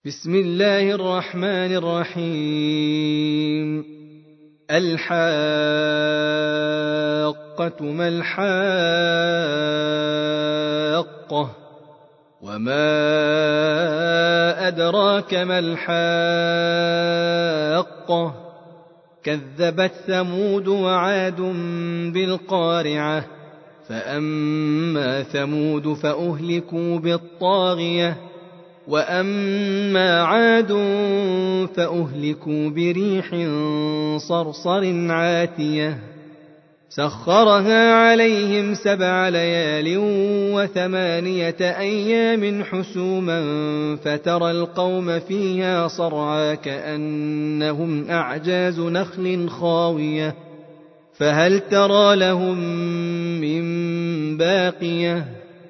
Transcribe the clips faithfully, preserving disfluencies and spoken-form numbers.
بسم الله الرحمن الرحيم. الحاقة ما الحاقة وما أدراك ما الحاقة كذبت ثمود وعاد بالقارعة فأما ثمود فأهلكوا بالطاغية وأما عاد فأهلكوا بريح صرصر عاتية سخرها عليهم سبع ليال وثمانية أيام حسوما فترى القوم فيها صرعى كأنهم أعجاز نخل خاوية فهل ترى لهم من باقية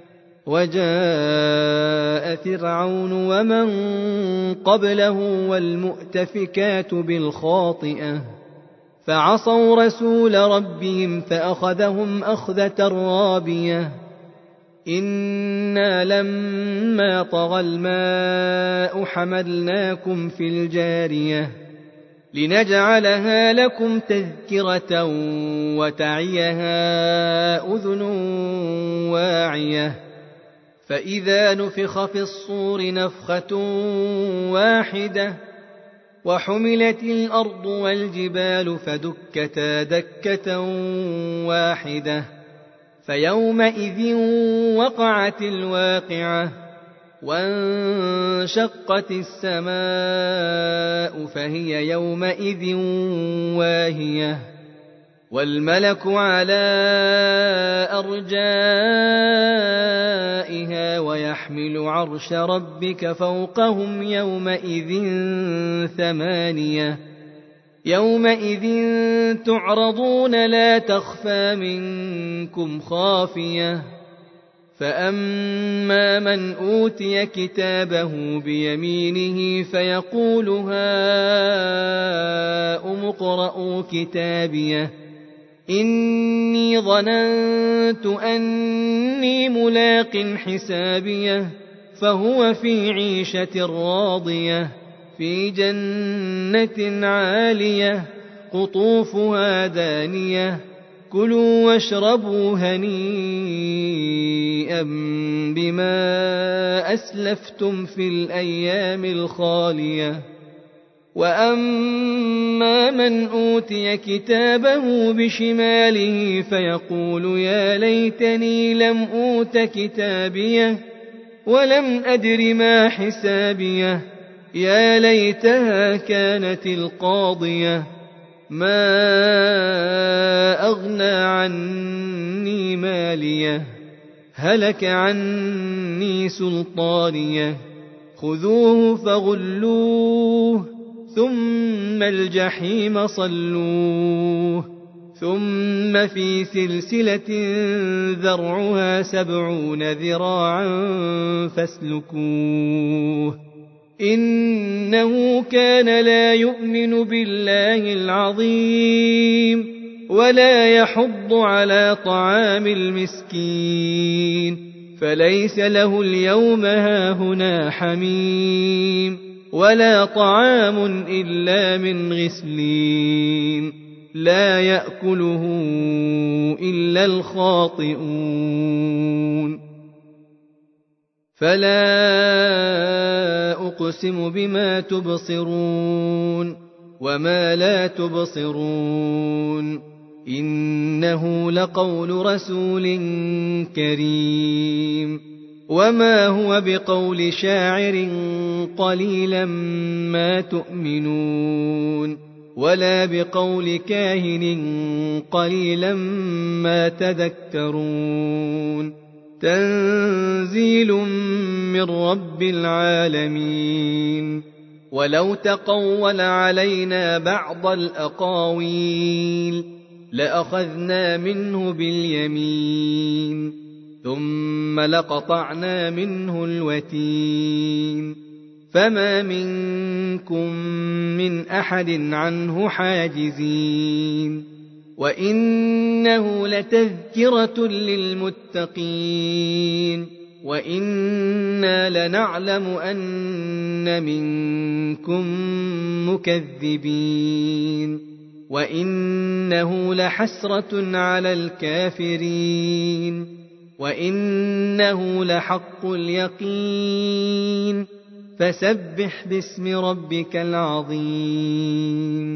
وجاء فرعون ومن قبله والمؤتفكات بالخاطئة فعصوا رسول ربهم فأخذهم أخذة رابية إنا لما طغى الماء حملناكم في الجارية لنجعلها لكم تذكرة وتعيها أذن واعية فإذا نفخ في الصور نفخة واحدة وحملت الأرض والجبال فدكتا دكة واحدة فيومئذ وقعت الواقعة وانشقت السماء فهي يومئذ واهية والملك على أرجائها ويحمل عرش ربك فوقهم يومئذ ثمانية يومئذ تعرضون لا تخفى منكم خافية فأما من أوتي كتابه بيمينه فيقول هاؤم اقرءوا كتابيه إني ظننت أني ملاق حسابيه فهو في عيشة راضية في جنة عالية قطوفها دانية كلوا واشربوا هنيئا بما أسلفتم في الأيام الخالية وأما من أوتي كتابه بشماله فيقول يا ليتني لم أوت كتابيه ولم أدر ما حسابيه يا ليتها كانت القاضية ما أغنى عني ماليه هلك عني سلطانيه خذوه فغلوه ثم الجحيم صلوه ثم في سلسلة ذرعها سبعون ذراعا فاسلكوه إنه كان لا يؤمن بالله العظيم ولا يحض على طعام المسكين فليس له اليوم هاهنا حميم ولا طعام إلا من غسلين لا يأكله إلا الخاطئون فلا أقسم بما تبصرون وما لا تبصرون إنه لقول رسول كريم وما هو بقول شاعر قليلا ما تؤمنون ولا بقول كاهن قليلا ما تذكرون تنزيل من رب العالمين ولو تقول علينا بعض الأقاويل لأخذنا منه باليمين ثم لقطعنا منه الوتين فما منكم من أحد عنه حاجزين وإنه لتذكرة للمتقين وإنا لنعلم أن منكم مكذبين وإنه لحسرة على الكافرين وإنه لحق اليقين فسبح باسم ربك العظيم